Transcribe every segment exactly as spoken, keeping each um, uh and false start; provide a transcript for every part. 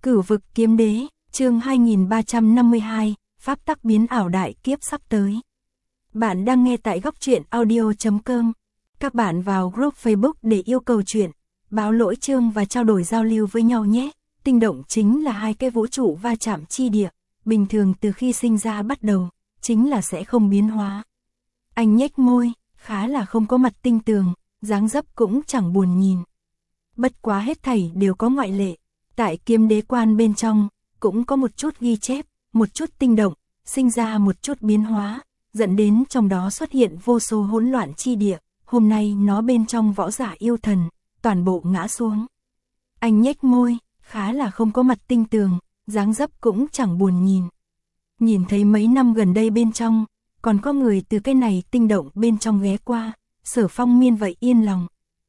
Cửu vực kiếm đế, chương hai nghìn ba trăm năm mươi hai, pháp tắc biến ảo đại kiếp sắp tới. Bạn đang nghe tại góc truyện audio chấm com. Các bạn vào group Facebook để yêu cầu chuyện, báo lỗi chương và trao đổi giao lưu với nhau nhé. Tinh động chính là hai cái vũ trụ va chạm chi địa, bình thường từ khi sinh ra bắt đầu, chính là sẽ không biến hóa. Anh nhếch môi, khá là không có mặt tinh tường, dáng dấp cũng chẳng buồn nhìn. Bất quá hết thảy đều có ngoại lệ. Tại kiếm đế quan bên trong, cũng có một chút ghi chép, một chút tinh động, sinh ra một chút biến hóa, dẫn đến trong đó xuất hiện vô số hỗn loạn chi địa, hôm nay nó bên trong võ giả yêu thần, toàn bộ ngã xuống. Anh nhếch môi, khá là không có mặt tinh tường, dáng dấp cũng chẳng buồn nhìn. Nhìn thấy mấy năm gần đây bên trong, còn có người từ cái này tinh động bên trong ghé qua, Sở Phong Miên vậy yên lòng.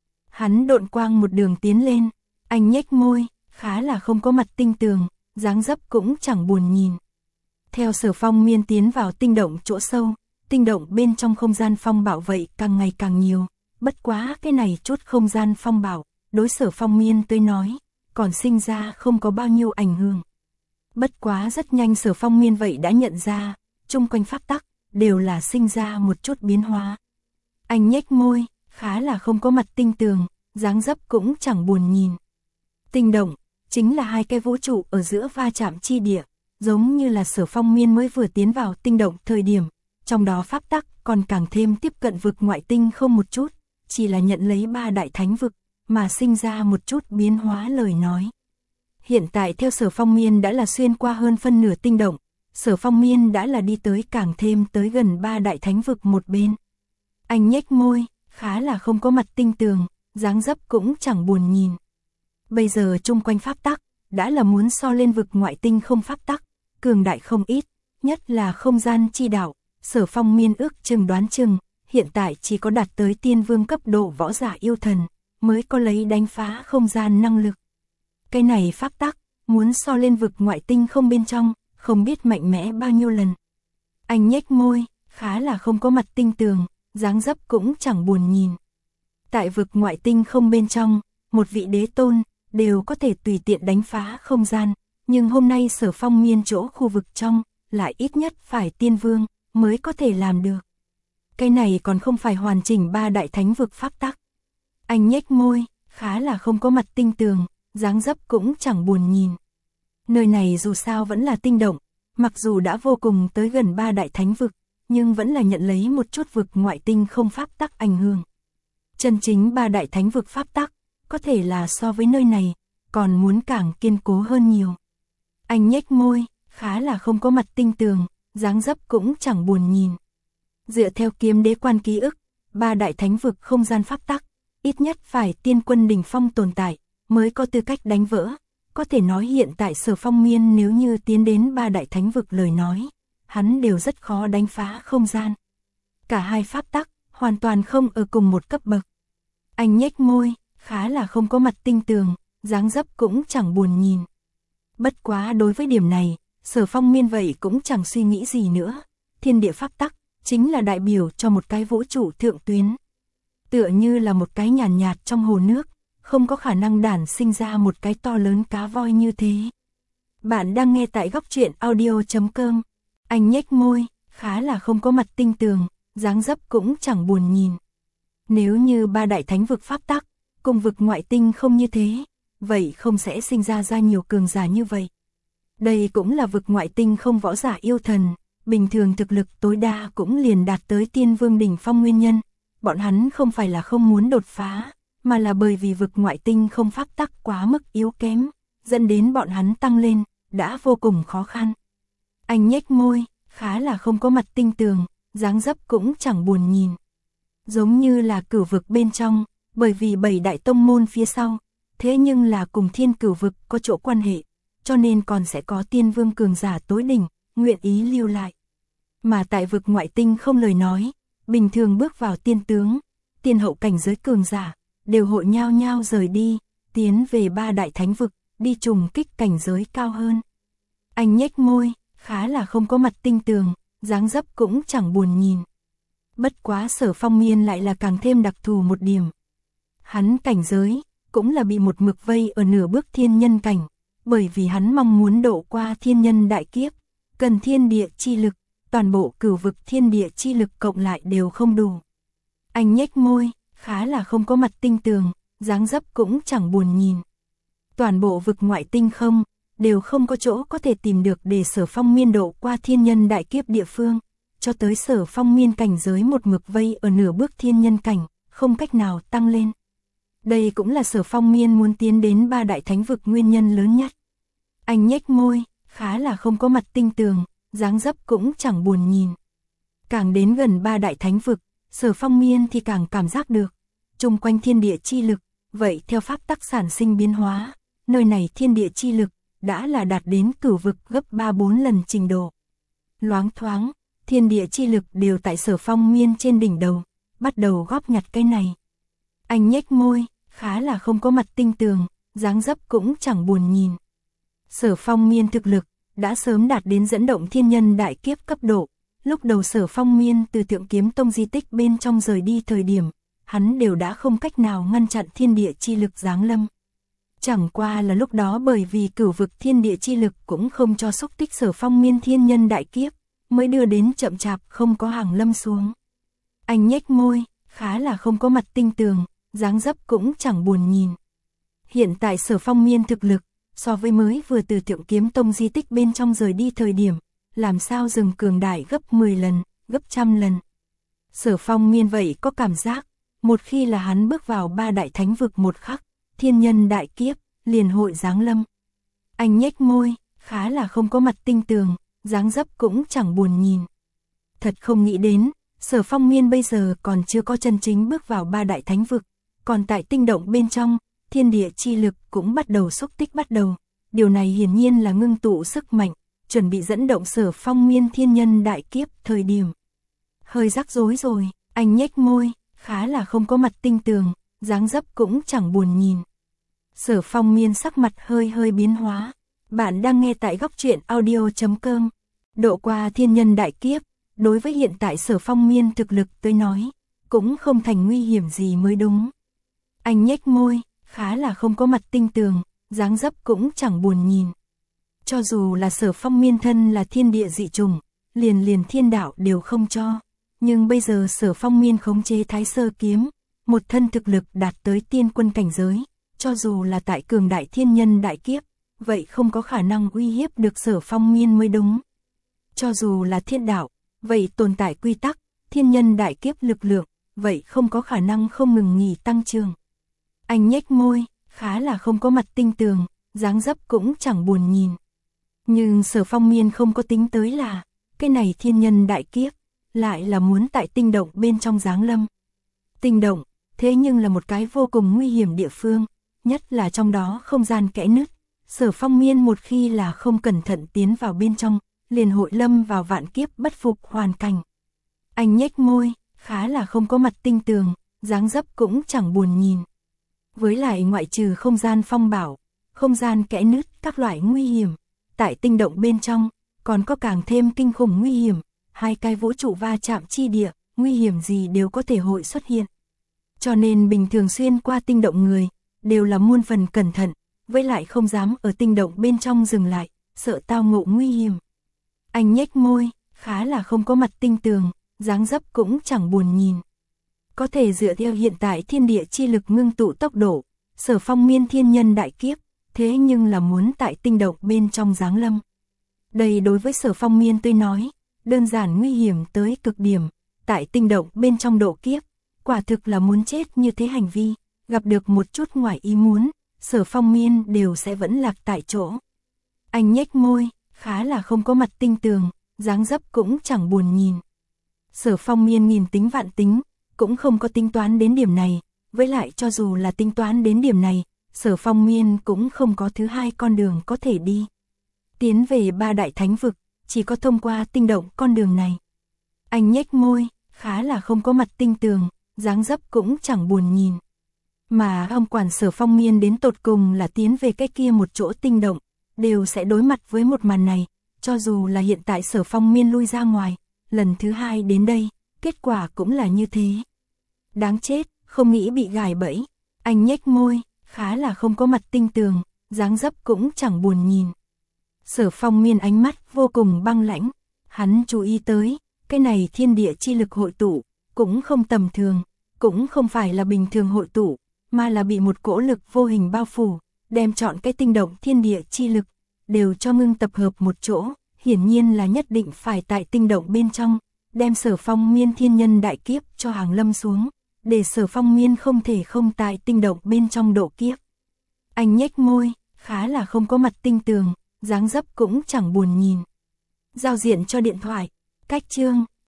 Hắn độn quang một đường tiến lên, anh nhếch môi, khá là không có mặt tinh tường, dáng dấp cũng chẳng buồn nhìn. Theo Sở Phong Miên tiến vào tinh động chỗ sâu, tinh động bên trong không gian phong bảo vậy càng ngày càng nhiều, bất quá cái này chút không gian phong bảo, đối Sở Phong Miên tới nói, còn sinh ra không có bao nhiêu ảnh hưởng. Bất quá rất nhanh Sở Phong Miên vậy đã nhận ra, chung quanh pháp tắc, đều là sinh ra một chút biến hóa. Anh nhếch môi, khá là không có mặt tinh tường, dáng dấp cũng chẳng buồn nhìn. Tinh động, chính là hai cái vũ trụ ở giữa va chạm chi địa, giống như là Sở Phong Miên mới vừa tiến vào tinh động thời điểm, trong đó pháp tắc còn càng thêm tiếp cận vực ngoại tinh không một chút, chỉ là nhận lấy ba đại thánh vực, mà sinh ra một chút biến hóa lời nói. Hiện tại theo Sở Phong Miên đã là xuyên qua hơn phân nửa tinh động, Sở Phong Miên đã là đi tới càng thêm tới gần ba đại thánh vực một bên. Anh nhếch môi, khá là không có mặt tinh tường, dáng dấp cũng chẳng buồn nhìn. Bây giờ chung quanh pháp tắc, đã là muốn so lên vực ngoại tinh không pháp tắc, cường đại không ít, nhất là không gian chi đạo, Sở Phong Miên ước chừng đoán chừng, hiện tại chỉ có đạt tới tiên vương cấp độ võ giả yêu thần, mới có lấy đánh phá không gian năng lực. Cái này pháp tắc, muốn so lên vực ngoại tinh không bên trong, không biết mạnh mẽ bao nhiêu lần. Anh nhếch môi, khá là không có mặt tinh tường, dáng dấp cũng chẳng buồn nhìn. Tại vực ngoại tinh không bên trong, một vị đế tôn, đều có thể tùy tiện đánh phá không gian, nhưng hôm nay Sở Phong Miên chỗ khu vực trong, lại ít nhất phải tiên vương, mới có thể làm được. Cái này còn không phải hoàn chỉnh ba đại thánh vực pháp tắc. Anh nhếch môi, khá là không có mặt tinh tường, dáng dấp cũng chẳng buồn nhìn. Nơi này dù sao vẫn là tinh động, mặc dù đã vô cùng tới gần ba đại thánh vực, nhưng vẫn là nhận lấy một chút vực ngoại tinh không pháp tắc ảnh hưởng. Chân chính ba đại thánh vực pháp tắc, có thể là so với nơi này, còn muốn càng kiên cố hơn nhiều. Anh nhếch môi, khá là không có mặt tinh tường, dáng dấp cũng chẳng buồn nhìn. Dựa theo kiếm đế quan ký ức, ba đại thánh vực không gian pháp tắc, ít nhất phải tiên quân đỉnh phong tồn tại, mới có tư cách đánh vỡ. Có thể nói hiện tại Sở Phong Miên nếu như tiến đến ba đại thánh vực lời nói, hắn đều rất khó đánh phá không gian. Cả hai pháp tắc, hoàn toàn không ở cùng một cấp bậc. Anh nhếch môi, khá là không có mặt tinh tường, dáng dấp cũng chẳng buồn nhìn. Bất quá đối với điểm này, Sở Phong Miên vậy cũng chẳng suy nghĩ gì nữa. Thiên địa pháp tắc, chính là đại biểu cho một cái vũ trụ thượng tuyến. Tựa như là một cái nhàn nhạt, nhạt trong hồ nước, không có khả năng đản sinh ra một cái to lớn cá voi như thế. Bạn đang nghe tại góc truyện audio chấm com. Anh nhếch môi, khá là không có mặt tinh tường, dáng dấp cũng chẳng buồn nhìn. Nếu như ba đại thánh vực pháp tắc, cùng vực ngoại tinh không như thế, vậy không sẽ sinh ra ra nhiều cường giả như vậy. Đây cũng là vực ngoại tinh không võ giả yêu thần, bình thường thực lực tối đa cũng liền đạt tới tiên vương đỉnh phong nguyên nhân. Bọn hắn không phải là không muốn đột phá, mà là bởi vì vực ngoại tinh không pháp tắc quá mức yếu kém, dẫn đến bọn hắn tăng lên, đã vô cùng khó khăn. Anh nhếch môi, khá là không có mặt tinh tường, dáng dấp cũng chẳng buồn nhìn. Giống như là cửu vực bên trong, bởi vì bảy đại tông môn phía sau, thế nhưng là cùng thiên cửu vực có chỗ quan hệ, cho nên còn sẽ có tiên vương cường giả tối đỉnh, nguyện ý lưu lại. Mà tại vực ngoại tinh không lời nói, bình thường bước vào tiên tướng, tiên hậu cảnh giới cường giả, đều hội nhao nhao rời đi, tiến về ba đại thánh vực, đi trùng kích cảnh giới cao hơn. Anh nhếch môi, khá là không có mặt tinh tường, dáng dấp cũng chẳng buồn nhìn. Bất quá Sở Phong Miên lại là càng thêm đặc thù một điểm. Hắn cảnh giới, cũng là bị một mực vây ở nửa bước thiên nhân cảnh, bởi vì hắn mong muốn độ qua thiên nhân đại kiếp, cần thiên địa chi lực, toàn bộ cửu vực thiên địa chi lực cộng lại đều không đủ. Anh nhếch môi, khá là không có mặt tinh tường, dáng dấp cũng chẳng buồn nhìn. Toàn bộ vực ngoại tinh không, đều không có chỗ có thể tìm được để Sở Phong Miên độ qua thiên nhân đại kiếp địa phương, cho tới Sở Phong Miên cảnh giới một mực vây ở nửa bước thiên nhân cảnh, không cách nào tăng lên. Đây cũng là Sở Phong Miên muốn tiến đến ba đại thánh vực nguyên nhân lớn nhất. Anh nhếch môi, khá là không có mặt tinh tường, dáng dấp cũng chẳng buồn nhìn. Càng đến gần ba đại thánh vực, Sở Phong Miên thì càng cảm giác được, chung quanh thiên địa chi lực, vậy theo pháp tắc sản sinh biến hóa, nơi này thiên địa chi lực đã là đạt đến cửu vực gấp ba bốn lần trình độ. Loáng thoáng, thiên địa chi lực đều tại Sở Phong Miên trên đỉnh đầu, bắt đầu góp nhặt cái này. Anh nhếch môi, khá là không có mặt tinh tường, dáng dấp cũng chẳng buồn nhìn. Sở Phong Miên thực lực đã sớm đạt đến dẫn động thiên nhân đại kiếp cấp độ. Lúc đầu Sở Phong Miên từ Thượng Kiếm Tông di tích bên trong rời đi thời điểm, hắn đều đã không cách nào ngăn chặn thiên địa chi lực giáng lâm. Chẳng qua là lúc đó bởi vì cửu vực thiên địa chi lực cũng không cho xúc tích Sở Phong Miên thiên nhân đại kiếp, mới đưa đến chậm chạp không có hàng lâm xuống. Anh nhếch môi, khá là không có mặt tinh tường, dáng dấp cũng chẳng buồn nhìn. Hiện tại Sở Phong Miên thực lực, so với mới vừa từ Thượng Kiếm Tông di tích bên trong rời đi thời điểm, làm sao dừng cường đại gấp mười lần, gấp trăm lần. Sở Phong Miên vậy có cảm giác, một khi là hắn bước vào ba đại thánh vực một khắc, thiên nhân đại kiếp, liền hội giáng lâm. Anh nhếch môi, khá là không có mặt tinh tường, dáng dấp cũng chẳng buồn nhìn. Thật không nghĩ đến, Sở Phong Miên bây giờ còn chưa có chân chính bước vào ba đại thánh vực, còn tại tinh động bên trong, thiên địa chi lực cũng bắt đầu xúc tích bắt đầu. Điều này hiển nhiên là ngưng tụ sức mạnh, chuẩn bị dẫn động Sở Phong Miên thiên nhân đại kiếp thời điểm. Hơi rắc rối rồi, anh nhếch môi, khá là không có mặt tinh tường, dáng dấp cũng chẳng buồn nhìn. Sở Phong Miên sắc mặt hơi hơi biến hóa. Bạn đang nghe tại góc truyện audio chấm com. Độ qua thiên nhân đại kiếp, đối với hiện tại Sở Phong Miên thực lực tới nói, cũng không thành nguy hiểm gì mới đúng. Anh nhếch môi, khá là không có mặt tinh tường, dáng dấp cũng chẳng buồn nhìn. Cho dù là Sở Phong Miên thân là thiên địa dị trùng, liền liền thiên đạo đều không cho. Nhưng bây giờ Sở Phong Miên khống chế Thái Sơ Kiếm, một thân thực lực đạt tới tiên quân cảnh giới, cho dù là tại cường đại thiên nhân đại kiếp, vậy không có khả năng uy hiếp được Sở Phong Miên mới đúng. Cho dù là thiên đạo, vậy tồn tại quy tắc, thiên nhân đại kiếp lực lượng, vậy không có khả năng không ngừng nghỉ tăng trưởng. Anh nhếch môi, khá là không có mặt tinh tường, dáng dấp cũng chẳng buồn nhìn. Nhưng Sở Phong Miên không có tính tới là, cái này thiên nhân đại kiếp, lại là muốn tại tinh động bên trong giáng lâm. Tinh động, thế nhưng là một cái vô cùng nguy hiểm địa phương, nhất là trong đó không gian kẽ nứt. Sở Phong Miên một khi là không cẩn thận tiến vào bên trong, liền hội lâm vào vạn kiếp bất phục hoàn cảnh. Anh nhếch môi, khá là không có mặt tinh tường, dáng dấp cũng chẳng buồn nhìn. Với lại ngoại trừ không gian phong bảo, không gian kẽ nứt các loại nguy hiểm, tại tinh động bên trong, còn có càng thêm kinh khủng nguy hiểm, hai cái vũ trụ va chạm chi địa, nguy hiểm gì đều có thể hội xuất hiện. Cho nên bình thường xuyên qua tinh động người, đều là muôn phần cẩn thận, với lại không dám ở tinh động bên trong dừng lại, sợ tao ngộ nguy hiểm. Anh nhếch môi, khá là không có mặt tinh tường, dáng dấp cũng chẳng buồn nhìn. Có thể dựa theo hiện tại thiên địa chi lực ngưng tụ tốc độ, Sở Phong Miên thiên nhân đại kiếp, thế nhưng là muốn tại tinh động bên trong giáng lâm. Đây đối với Sở Phong Miên tôi nói, đơn giản nguy hiểm tới cực điểm, tại tinh động bên trong độ kiếp, quả thực là muốn chết như thế hành vi, gặp được một chút ngoài ý muốn, Sở Phong Miên đều sẽ vẫn lạc tại chỗ. Anh nhếch môi, khá là không có mặt tinh tường, dáng dấp cũng chẳng buồn nhìn. Sở Phong Miên nghìn tính vạn tính, cũng không có tính toán đến điểm này, với lại cho dù là tính toán đến điểm này, Sở Phong Miên cũng không có thứ hai con đường có thể đi. Tiến về ba đại thánh vực, chỉ có thông qua tinh động con đường này. Anh nhếch môi, khá là không có mặt tinh tường, dáng dấp cũng chẳng buồn nhìn. Mà ông quản Sở Phong Miên đến tột cùng là tiến về cái kia một chỗ tinh động, đều sẽ đối mặt với một màn này, cho dù là hiện tại Sở Phong Miên lui ra ngoài, lần thứ hai đến đây, kết quả cũng là như thế. Đáng chết, không nghĩ bị gài bẫy. Anh nhếch môi, khá là không có mặt tinh tường, dáng dấp cũng chẳng buồn nhìn. Sở Phong Miên ánh mắt vô cùng băng lãnh, hắn chú ý tới, cái này thiên địa chi lực hội tụ, cũng không tầm thường, cũng không phải là bình thường hội tụ, mà là bị một cỗ lực vô hình bao phủ, đem chọn cái tinh động thiên địa chi lực, đều cho ngưng tập hợp một chỗ, hiển nhiên là nhất định phải tại tinh động bên trong, đem Sở Phong Miên thiên nhân đại kiếp cho hàng lâm xuống, để Sở Phong Miên không thể không tại tinh động bên trong độ kiếp. Anh nhếch môi, khá là không có mặt tinh tường, dáng dấp cũng chẳng buồn nhìn. Giao diện cho điện thoại, cách chương,